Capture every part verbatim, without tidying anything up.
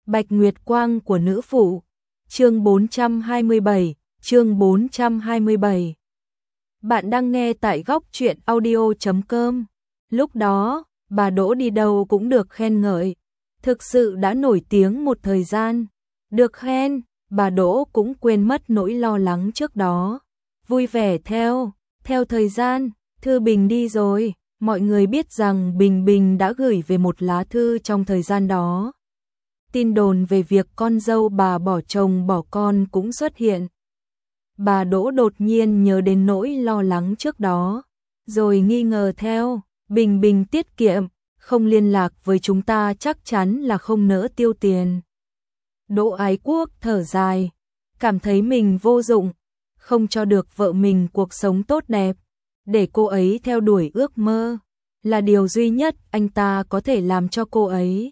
Bạch Nguyệt Quang của nữ phụ. Chương bốn trăm hai mươi bảy, chương bốn trăm hai mươi bảy. Bạn đang nghe tại góc truyện audio chấm com. Lúc đó, bà Đỗ đi đâu cũng được khen ngợi, thực sự đã nổi tiếng một thời gian. Được khen, bà Đỗ cũng quên mất nỗi lo lắng trước đó. Vui vẻ theo, theo thời gian, Thư Bình đi rồi, mọi người biết rằng Bình Bình đã gửi về một lá thư trong thời gian đó. Tin đồn về việc con dâu bà bỏ chồng bỏ con cũng xuất hiện. Bà Đỗ đột nhiên nhớ đến nỗi lo lắng trước đó, rồi nghi ngờ theo, Bình Bình tiết kiệm, không liên lạc với chúng ta chắc chắn là không nỡ tiêu tiền. Đỗ Ái Quốc thở dài, cảm thấy mình vô dụng, không cho được vợ mình cuộc sống tốt đẹp, để cô ấy theo đuổi ước mơ, là điều duy nhất anh ta có thể làm cho cô ấy.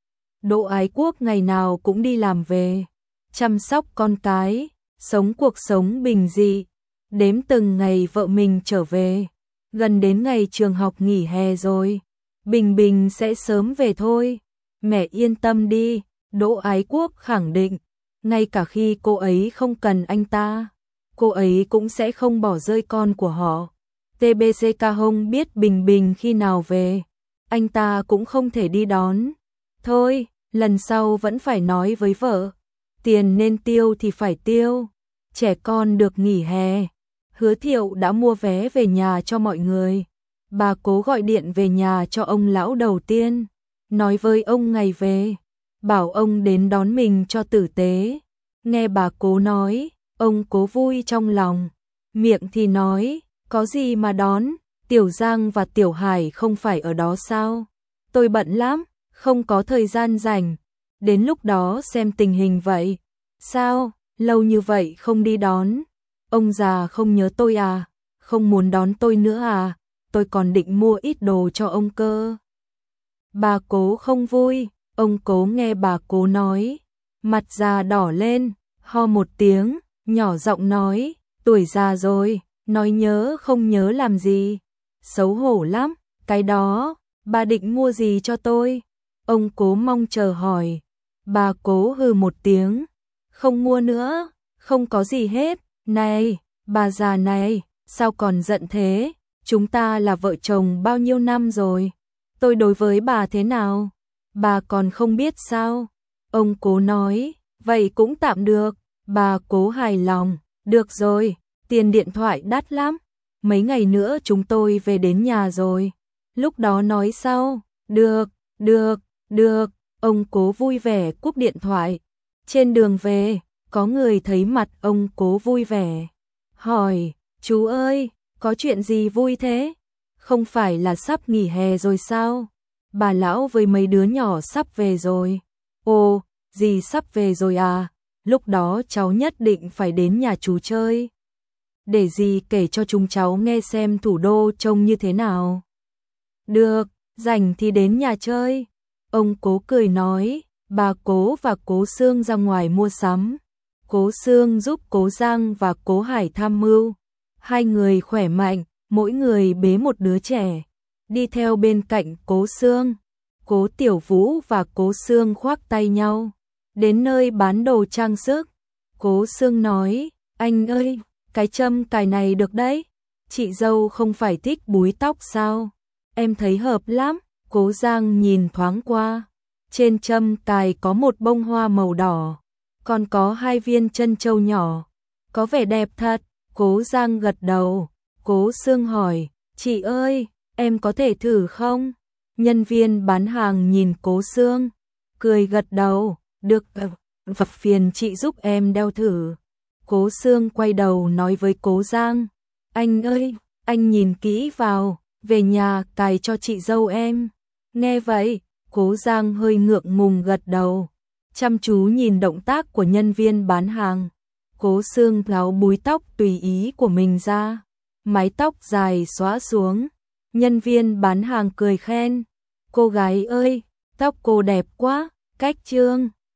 Đỗ Ái Quốc ngày nào cũng đi làm về, chăm sóc con cái, sống cuộc sống bình dị, đếm từng ngày vợ mình trở về. Gần đến ngày trường học nghỉ hè rồi, Bình Bình sẽ sớm về thôi. Mẹ yên tâm đi, Đỗ Ái Quốc khẳng định, ngay cả khi cô ấy không cần anh ta, cô ấy cũng sẽ không bỏ rơi con của họ. tê bê xê ca không biết Bình Bình khi nào về, anh ta cũng không thể đi đón. Thôi, lần sau vẫn phải nói với vợ, tiền nên tiêu thì phải tiêu, trẻ con được nghỉ hè. Hứa Thiệu đã mua vé về nhà cho mọi người. Bà Cố gọi điện về nhà cho ông lão đầu tiên, nói với ông ngày về, bảo ông đến đón mình cho tử tế. Nghe bà Cố nói, ông Cố vui trong lòng, miệng thì nói, có gì mà đón, Tiểu Giang và Tiểu Hải không phải ở đó sao? Tôi bận lắm, không có thời gian rảnh, đến lúc đó xem tình hình vậy. Sao, lâu như vậy không đi đón? Ông già không nhớ tôi à? Không muốn đón tôi nữa à? Tôi còn định mua ít đồ cho ông cơ. Bà Cố không vui, ông Cố nghe bà Cố nói, mặt già đỏ lên, ho một tiếng, nhỏ giọng nói, tuổi già rồi, nói nhớ không nhớ làm gì. Xấu hổ lắm, cái đó, bà định mua gì cho tôi? Ông Cố mong chờ hỏi. Bà Cố hừ một tiếng, không mua nữa, không có gì hết. Này, bà già này, sao còn giận thế? Chúng ta là vợ chồng bao nhiêu năm rồi? Tôi đối với bà thế nào? Bà còn không biết sao? Ông Cố nói, vậy cũng tạm được. Bà Cố hài lòng, được rồi, tiền điện thoại đắt lắm. Mấy ngày nữa chúng tôi về đến nhà rồi. Lúc đó nói sau, được, được, được. Ông Cố vui vẻ cúp điện thoại. Trên đường về, có người thấy mặt ông Cố vui vẻ, hỏi, chú ơi, có chuyện gì vui thế? Không phải là sắp nghỉ hè rồi sao? Bà lão với mấy đứa nhỏ sắp về rồi. Ồ, dì sắp về rồi à? Lúc đó cháu nhất định phải đến nhà chú chơi. Để dì kể cho chúng cháu nghe xem thủ đô trông như thế nào. Được, rảnh thì đến nhà chơi. Ông Cố cười nói, bà Cố và Cố Sương ra ngoài mua sắm. Cố Sương giúp Cố Giang và Cố Hải tham mưu. Hai người khỏe mạnh, mỗi người bế một đứa trẻ. Đi theo bên cạnh Cố Sương. Cố Tiểu Vũ và Cố Sương khoác tay nhau. Đến nơi bán đồ trang sức. Cố Sương nói, anh ơi, cái châm cài này được đấy. Chị dâu không phải thích búi tóc sao? Em thấy hợp lắm. Cố Giang nhìn thoáng qua. Trên châm cài có một bông hoa màu đỏ, còn có hai viên chân châu nhỏ, có vẻ đẹp thật. Cố Giang gật đầu. Cố Sương hỏi, chị ơi, em có thể thử không? Nhân viên bán hàng nhìn Cố Sương, cười gật đầu, được, vật phiền chị giúp em đeo thử. Cố Sương quay đầu nói với Cố Giang, anh ơi, anh nhìn kỹ vào, về nhà cài cho chị dâu em. Nghe vậy, Cố Giang hơi ngượng ngùng gật đầu, chăm chú nhìn động tác của nhân viên bán hàng. Cố Sương tháo búi tóc tùy ý của mình ra, mái tóc dài xõa xuống. Nhân viên bán hàng cười khen, cô gái ơi, tóc cô đẹp quá, cách trương.